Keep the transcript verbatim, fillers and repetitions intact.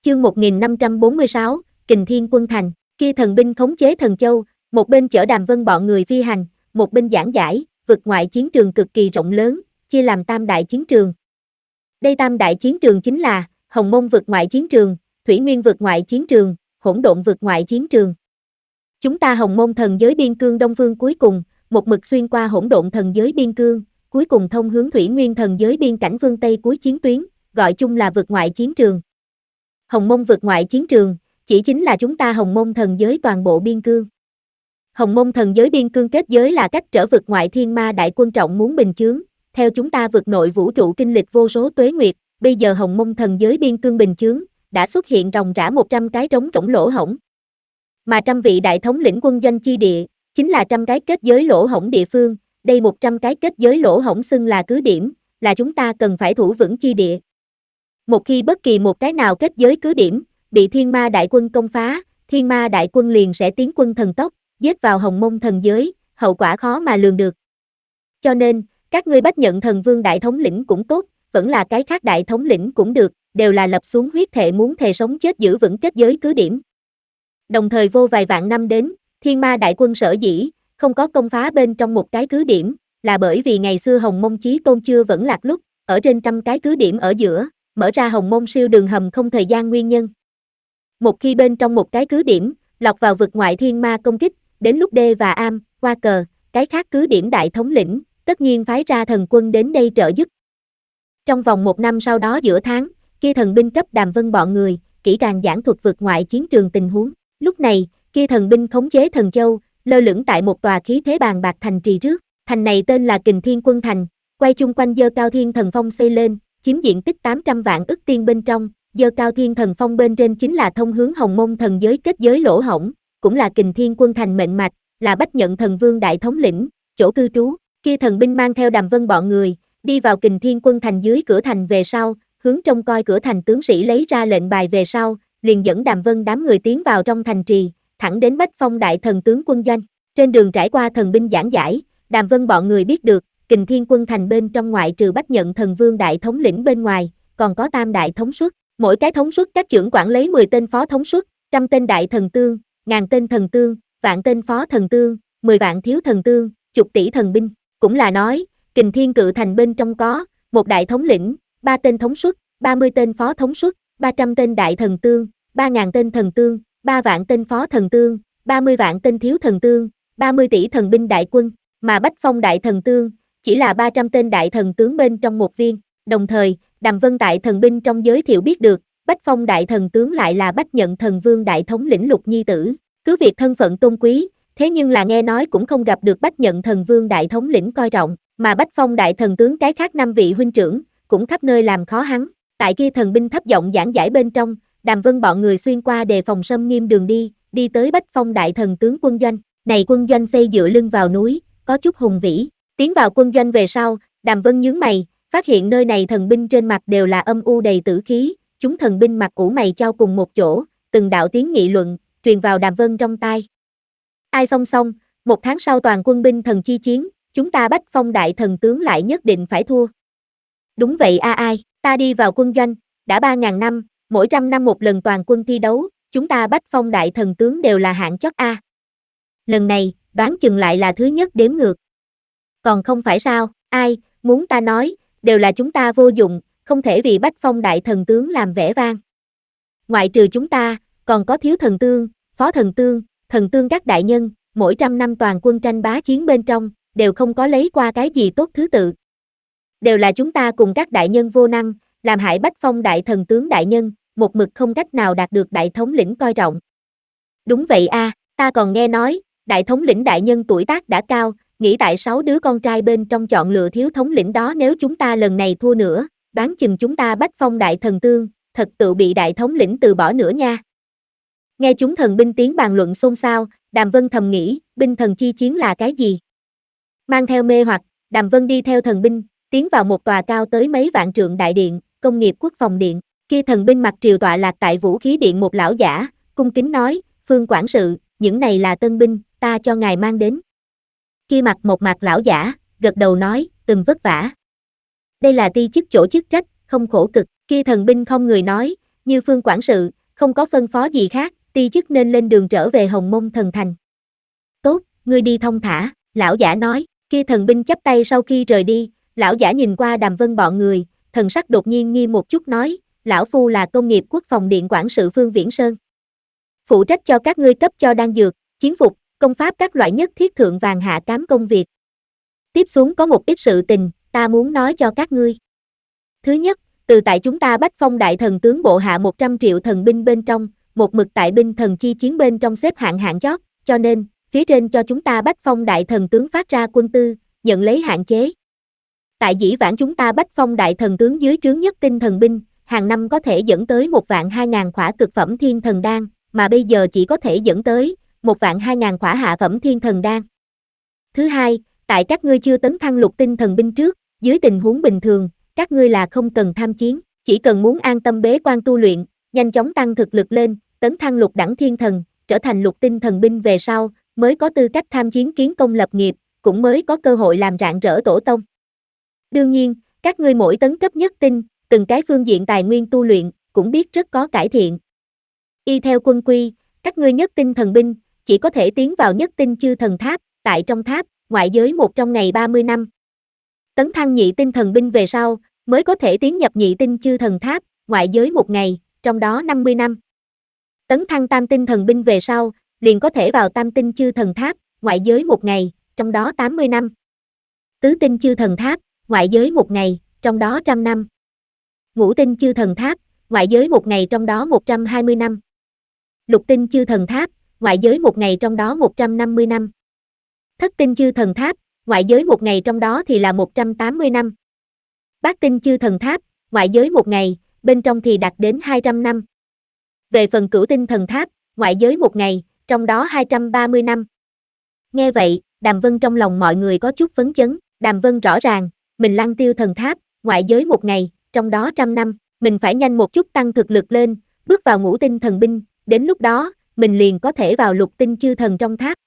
Chương một nghìn năm trăm bốn mươi sáu, Kình Thiên Quân Thành. Kia thần binh khống chế thần châu, một bên chở Đàm Vân bọn người phi hành, một bên giảng giải, vực ngoại chiến trường cực kỳ rộng lớn, chia làm tam đại chiến trường. Đây tam đại chiến trường chính là Hồng Mông vực ngoại chiến trường, Thủy Nguyên vực ngoại chiến trường, Hỗn Độn vực ngoại chiến trường. Chúng ta Hồng Mông thần giới biên cương đông phương cuối cùng, một mực xuyên qua Hỗn Độn thần giới biên cương, cuối cùng thông hướng Thủy Nguyên thần giới biên cảnh phương Tây cuối chiến tuyến, gọi chung là vực ngoại chiến trường. Hồng Mông vực ngoại chiến trường, chỉ chính là chúng ta Hồng Mông thần giới toàn bộ biên cương. Hồng Mông thần giới biên cương kết giới là cách trở vực ngoại thiên ma đại quân trọng muốn bình chướng, theo chúng ta vực nội vũ trụ kinh lịch vô số tuế nguyệt, bây giờ Hồng Mông thần giới biên cương bình chướng, đã xuất hiện ròng rã một trăm cái trống rỗng lỗ hổng. Mà trăm vị đại thống lĩnh quân doanh chi địa, chính là trăm cái kết giới lỗ hổng địa phương, đây một trăm cái kết giới lỗ hổng xưng là cứ điểm, là chúng ta cần phải thủ vững chi địa. Một khi bất kỳ một cái nào kết giới cứ điểm, bị thiên ma đại quân công phá, thiên ma đại quân liền sẽ tiến quân thần tốc, giết vào Hồng Mông thần giới, hậu quả khó mà lường được. Cho nên, các ngươi Bách Nhận thần vương đại thống lĩnh cũng tốt, vẫn là cái khác đại thống lĩnh cũng được, đều là lập xuống huyết thệ muốn thề sống chết giữ vững kết giới cứ điểm. Đồng thời vô vài vạn năm đến, thiên ma đại quân sở dĩ, không có công phá bên trong một cái cứ điểm, là bởi vì ngày xưa Hồng Mông Chí Tôn chưa vẫn lạc lúc, ở trên trăm cái cứ điểm ở giữa, mở ra Hồng Mông siêu đường hầm không thời gian nguyên nhân. Một khi bên trong một cái cứ điểm, lọt vào vực ngoại thiên ma công kích, đến lúc Đê và Am, qua cờ, cái khác cứ điểm đại thống lĩnh, tất nhiên phái ra thần quân đến đây trợ giúp. Trong vòng một năm sau đó giữa tháng, kia thần binh cấp Đàm Vân bọn người, kỹ càng giảng thuật vực ngoại chiến trường tình huống. Lúc này, kia thần binh khống chế thần châu, lơ lửng tại một tòa khí thế bàn bạc thành trì trước. Thành này tên là Kình Thiên Quân Thành, quay chung quanh Dơ Cao Thiên Thần Phong xây lên, chiếm diện tích tám trăm vạn ức tiên bên trong. Dơ Cao Thiên Thần Phong bên trên chính là thông hướng Hồng Mông thần giới kết giới lỗ hổng, cũng là Kình Thiên Quân Thành mệnh mạch, là Bách Nhận thần vương đại thống lĩnh, chỗ cư trú. Kia thần binh mang theo Đàm Vân bọn người, đi vào Kình Thiên Quân Thành dưới cửa thành về sau, hướng trông coi cửa thành tướng sĩ lấy ra lệnh bài về sau, liền dẫn Đàm Vân đám người tiến vào trong thành trì, thẳng đến Bách Phong đại thần tướng quân doanh. Trên đường trải qua thần binh giảng giải, Đàm Vân bọn người biết được, Kình Thiên Quân Thành bên trong ngoại trừ Bách Nhận thần vương đại thống lĩnh bên ngoài, còn có tam đại thống suất, mỗi cái thống suất các trưởng quản lấy mười tên phó thống suất, trăm tên đại thần tương, ngàn tên thần tương, vạn tên phó thần tương, mười vạn thiếu thần tương, chục tỷ thần binh. Cũng là nói, Kình Thiên Cự Thành bên trong có một đại thống lĩnh, ba tên thống suất, ba mươi tên phó thống suất, ba trăm tên đại thần tương, ba ngàn tên thần tương, ba vạn tên phó thần tương, ba mươi vạn tên thiếu thần tương, ba mươi tỷ thần binh đại quân, mà Bách Phong đại thần tương chỉ là ba trăm tên đại thần tướng bên trong một viên. Đồng thời, Đàm Vân tại thần binh trong giới thiệu biết được, Bách Phong đại thần tướng lại là Bách Nhận thần vương đại thống lĩnh Lục Nhi tử. Cứ việc thân phận tôn quý, thế nhưng là nghe nói cũng không gặp được Bách Nhận thần vương đại thống lĩnh coi trọng, mà Bách Phong đại thần tướng cái khác năm vị huynh trưởng, cũng khắp nơi làm khó hắn. Tại kia thần binh thấp giọng giảng giải bên trong, Đàm Vân bọn người xuyên qua đề phòng xâm nghiêm đường đi, đi tới Bách Phong đại thần tướng quân doanh. Này quân doanh xây dựa lưng vào núi, có chút hùng vĩ. Tiến vào quân doanh về sau, Đàm Vân nhướng mày, phát hiện nơi này thần binh trên mặt đều là âm u đầy tử khí, chúng thần binh mặt ủ mày chau cùng một chỗ, từng đạo tiếng nghị luận, truyền vào Đàm Vân trong tai. Ai song song, một tháng sau toàn quân binh thần chi chiến, chúng ta Bách Phong đại thần tướng lại nhất định phải thua. Đúng vậy a ai, ta đi vào quân doanh, đã ba ngàn năm, mỗi trăm năm một lần toàn quân thi đấu, chúng ta Bách Phong đại thần tướng đều là hạng chót a. Lần này, đoán chừng lại là thứ nhất đếm ngược. Còn không phải sao, ai, muốn ta nói, đều là chúng ta vô dụng, không thể vì Bách Phong đại thần tướng làm vẻ vang. Ngoại trừ chúng ta, còn có thiếu thần tương, phó thần tương, thần tương các đại nhân, mỗi trăm năm toàn quân tranh bá chiến bên trong, đều không có lấy qua cái gì tốt thứ tự. Đều là chúng ta cùng các đại nhân vô năng, làm hại Bách Phong đại thần tướng đại nhân, một mực không cách nào đạt được đại thống lĩnh coi trọng. Đúng vậy a, ta còn nghe nói, đại thống lĩnh đại nhân tuổi tác đã cao, nghĩ tại sáu đứa con trai bên trong chọn lựa thiếu thống lĩnh đó, nếu chúng ta lần này thua nữa, đoán chừng chúng ta Bách Phong đại thần tương, thật tự bị đại thống lĩnh từ bỏ nữa nha. Nghe chúng thần binh tiếng bàn luận xôn xao, Đàm Vân thầm nghĩ, binh thần chi chiến là cái gì? Mang theo mê hoặc, Đàm Vân đi theo thần binh, tiến vào một tòa cao tới mấy vạn trượng đại điện, công nghiệp quốc phòng điện. Kia thần binh mặc triều tọa lạc tại vũ khí điện một lão giả, cung kính nói, Phương quản sự, những này là tân binh, ta cho ngài mang đến. Kia mặt một mặt lão giả, gật đầu nói, ừm vất vả. Đây là ti chức chỗ chức trách, không khổ cực. Kia thần binh không người nói, Như Phương quản sự, không có phân phó gì khác, ti chức nên lên đường trở về Hồng Mông Thần Thành. Tốt, ngươi đi thông thả, lão giả nói, kia thần binh chắp tay sau khi rời đi, lão giả nhìn qua Đàm Vân bọn người, thần sắc đột nhiên nghi một chút nói, lão phu là công nghiệp quốc phòng điện quản sự Phương Viễn Sơn. Phụ trách cho các ngươi cấp cho đan dược, chiến phục, công pháp các loại nhất thiết thượng vàng hạ cám công việc. Tiếp xuống có một ít sự tình, ta muốn nói cho các ngươi. Thứ nhất, từ tại chúng ta Bách Phong đại thần tướng bộ hạ một trăm triệu thần binh bên trong, một mực tại binh thần chi chiến bên trong xếp hạng hạng chót, cho nên, phía trên cho chúng ta Bách Phong đại thần tướng phát ra quân tư, nhận lấy hạn chế. Tại dĩ vãng chúng ta Bách Phong đại thần tướng dưới trướng nhất tinh thần binh, hàng năm có thể dẫn tới một vạn hai ngàn khỏa cực phẩm thiên thần đan, mà bây giờ chỉ có thể dẫn tới một vạn hai ngàn khỏa hạ phẩm thiên thần đan. Thứ hai, tại các ngươi chưa tấn thăng lục tinh thần binh trước, dưới tình huống bình thường, các ngươi là không cần tham chiến, chỉ cần muốn an tâm bế quan tu luyện, nhanh chóng tăng thực lực lên, tấn thăng lục đẳng thiên thần, trở thành lục tinh thần binh về sau, mới có tư cách tham chiến kiến công lập nghiệp, cũng mới có cơ hội làm rạng rỡ tổ tông. Đương nhiên, các ngươi mỗi tấn cấp nhất tinh, từng cái phương diện tài nguyên tu luyện, cũng biết rất có cải thiện. Y theo quân quy, các ngươi nhất tinh thần binh, chỉ có thể tiến vào nhất tinh chư thần tháp, tại trong tháp, ngoại giới một trong ngày ba mươi năm. Tấn thăng nhị tinh thần binh về sau, mới có thể tiến nhập nhị tinh chư thần tháp, ngoại giới một ngày, trong đó năm mươi năm. Tấn thăng tam tinh thần binh về sau, liền có thể vào tam tinh chư thần tháp, ngoại giới một ngày, trong đó tám mươi năm. Tứ tinh chư thần tháp, ngoại giới một ngày, trong đó trăm năm. Ngũ tinh chư thần tháp, ngoại giới một ngày trong đó một trăm hai mươi năm. Lục tinh chư thần tháp, ngoại giới một ngày trong đó một trăm năm mươi năm. Thất tinh chư thần tháp, ngoại giới một ngày trong đó thì là một trăm tám mươi năm. Bát tinh chư thần tháp, ngoại giới một ngày, bên trong thì đạt đến hai trăm năm. Về phần cửu tinh thần tháp, ngoại giới một ngày, trong đó hai trăm ba mươi năm. Nghe vậy, Đàm Vân trong lòng mọi người có chút phấn chấn, Đàm Vân rõ ràng, mình Lăng Tiêu thần tháp, ngoại giới một ngày, trong đó trăm năm, mình phải nhanh một chút tăng thực lực lên, bước vào ngũ tinh thần binh, đến lúc đó, mình liền có thể vào lục tinh chư thần trong tháp.